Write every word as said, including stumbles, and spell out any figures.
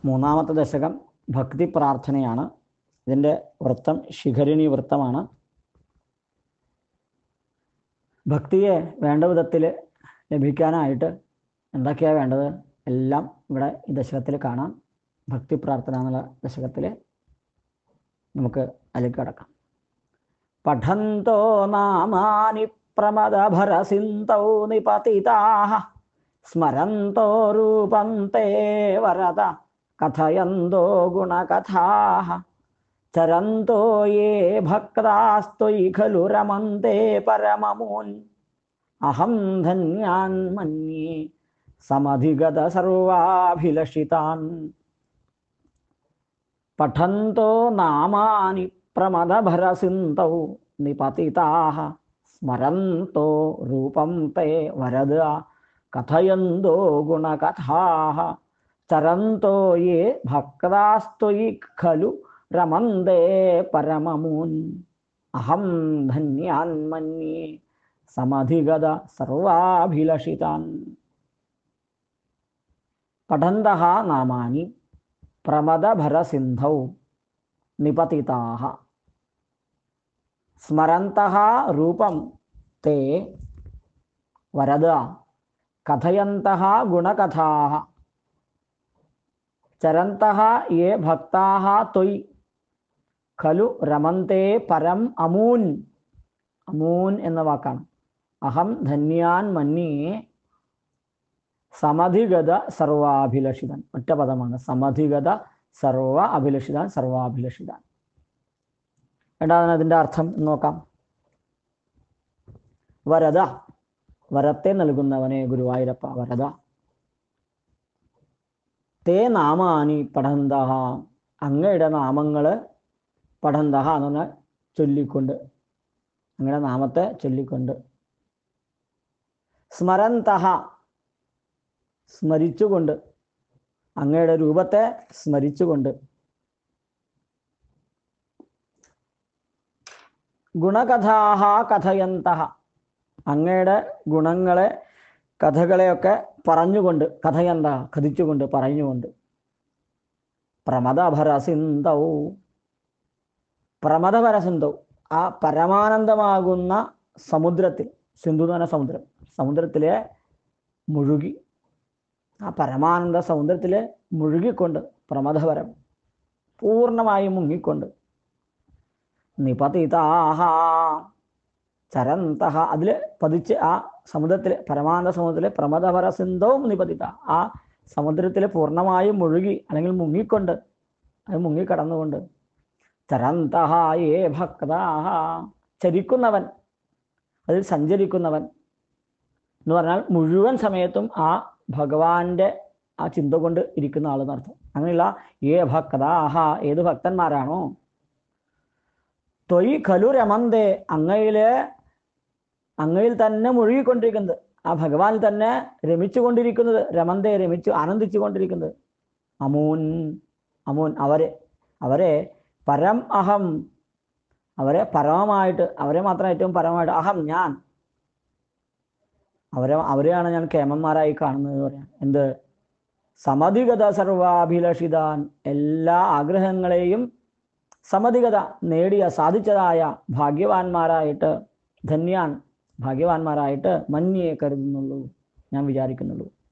മൂന്നാമത്തെ ദശകം ഭക്തി പ്രാർത്ഥനയാണ്. ഇതിൻ്റെ വൃത്തം ശിഖരിണി വൃത്തമാണ്. ഭക്തിയെ വേണ്ട വിധത്തിൽ ലഭിക്കാനായിട്ട് എന്തൊക്കെയാണ് വേണ്ടത് എല്ലാം ഇവിടെ ഈ ദശകത്തിൽ കാണാം. ഭക്തി പ്രാർത്ഥന എന്നുള്ള ദശകത്തിൽ നമുക്ക് അതിലേക്ക് കടക്കാം. പഠന്തോ നാമാനി പ്രമദഭരസിന്തൗ നിപതിതാഃ സ്മരന്തോ രൂപം തേ വരദ കഥയന്തോ ഗുണകഥാഃ ചരന്തോ യേ ഭക്താസ്ത്വയി ഖലു രമന്തെ പരമമൂൻ അഹം ധന്യാൻ മന്യേ സമധിഗത സർവാഭിലഷിതാൻ. പഠന്തോ നാമാനി പ്രമദഭരസിന്തൗ നിപതിതാഃ സ്മരന്തോ രൂപം തേ വരദ കഥയന്തോ ഗുണകഥാഃ ചരന്തോ യേ ഭക്താസ്ത്വയി ഖലു രമന്തെ പരമമൂൻ അഹം ധന്യാൻ മന്യേ സമധിഗത സർവാഭിലഷിതാൻ. പഠന്തഃ നാമാനി പ്രമദഭരസിന്ധൗ നിപതിതാഃ സ്മരന്തഃ രൂപം തേ വരദ കഥയന്തഃ ഗുണകഥാഃ ചരന്തഃ യേ ഭക്താഃ ത്വയി ഖലു രമന്തെ പരം അമൂൻ. അമൂൻ എന്ന വാക്കാണ്. അഹം ധന്യാൻ മന്യേ സമധിഗത സർവാഭിലഷിതാൻ. ഒറ്റ പദമാണ്. സമധിഗത സർവ അഭിലഷിതാൻ, സർവാഭിലഷിതാൻ. എന്താണ് അതിൻ്റെ അർത്ഥം എന്ന് നോക്കാം. വരദ, വരത്തെ നൽകുന്നവനെ ഗുരുവായൂരപ്പ വരദ. തേ നാമാനി പഠന്തഃ, അങ്ങയുടെ നാമങ്ങൾ പഠന്തഃ എന്ന് പറഞ്ഞാൽ ചൊല്ലിക്കൊണ്ട്, അങ്ങയുടെ നാമത്തെ ചൊല്ലിക്കൊണ്ട്. സ്മരന്തഃ, സ്മരിച്ചുകൊണ്ട്, അങ്ങയുടെ രൂപത്തെ സ്മരിച്ചുകൊണ്ട്. ഗുണകഥാഹ കഥയന്തഃ, അങ്ങയുടെ ഗുണങ്ങളെ കഥകളെയൊക്കെ പറഞ്ഞുകൊണ്ട്. കഥയന്ത, കഥിച്ചുകൊണ്ട്, പറഞ്ഞുകൊണ്ട്. പ്രമദഭരസിന്ധൗ, പ്രമദഭരസിന്ധൗ, ആ പരമാനന്ദമാകുന്ന സമുദ്രത്തിൽ, സിന്ധു എന്ന് പറഞ്ഞ സമുദ്രം, സമുദ്രത്തിലെ മുഴുകി, ആ പരമാനന്ദ സമുദ്രത്തിലെ മുഴുകിക്കൊണ്ട്, പ്രമദഭരം പൂർണ്ണമായും മുങ്ങിക്കൊണ്ട്. നിപതിതാഹ ചരന്തഃ, അതിൽ പതിച്ച്, ആ സമുദ്രത്തിൽ, പരമാനന്ദ സമുദ്രത്തിലെ പ്രമദഭരസിന്ധവും നിപതിത, ആ സമുദ്രത്തിൽ പൂർണ്ണമായും മുഴുകി അല്ലെങ്കിൽ മുങ്ങിക്കൊണ്ട്, അത് മുങ്ങിക്കടന്നുകൊണ്ട്. ചരന്തഃ യേ ഭക്താഃ, ചരിക്കുന്നവൻ, അതിൽ സഞ്ചരിക്കുന്നവൻ എന്ന് പറഞ്ഞാൽ മുഴുവൻ സമയത്തും ആ ഭഗവാന്റെ ആ ചിന്ത കൊണ്ട് ഇരിക്കുന്ന ആൾ എന്നർത്ഥം. അങ്ങനെയുള്ള യേ ഭക്താഃ, ഏത് ഭക്തന്മാരാണോ, ത്വയി ഖലു രമന്തെ, അങ്ങയിലെ അങ്ങയിൽ തന്നെ മുഴുകിക്കൊണ്ടിരിക്കുന്നത്, ആ ഭഗവാനിൽ തന്നെ രമിച്ചു കൊണ്ടിരിക്കുന്നത്, രമന്തെ രമിച്ചു ആനന്ദിച്ചു കൊണ്ടിരിക്കുന്നത്. അമൂൻ, അമൂൻ അവരെ, അവരെ പരം അഹം, അവരെ പരമമായിട്ട്, അവരെ മാത്രം ഏറ്റവും പരമമായിട്ട്, അഹം ഞാൻ, അവരെ അവരെയാണ് ഞാൻ കേമന്മാരായി കാണുന്നത് എന്ന് പറയാം. എന്ത്? സമധിഗത സർവാഭിലഷിതാൻ, എല്ലാ ആഗ്രഹങ്ങളെയും സമധിഗത നേടിയ, സാധിച്ചതായ ഭാഗ്യവാന്മാരായിട്ട്, ധന്യാൻ ഭാഗ്യവാന്മാരായിട്ട് മന്യേ കരുതുന്നുള്ളൂ, ഞാൻ വിചാരിക്കുന്നുള്ളൂ.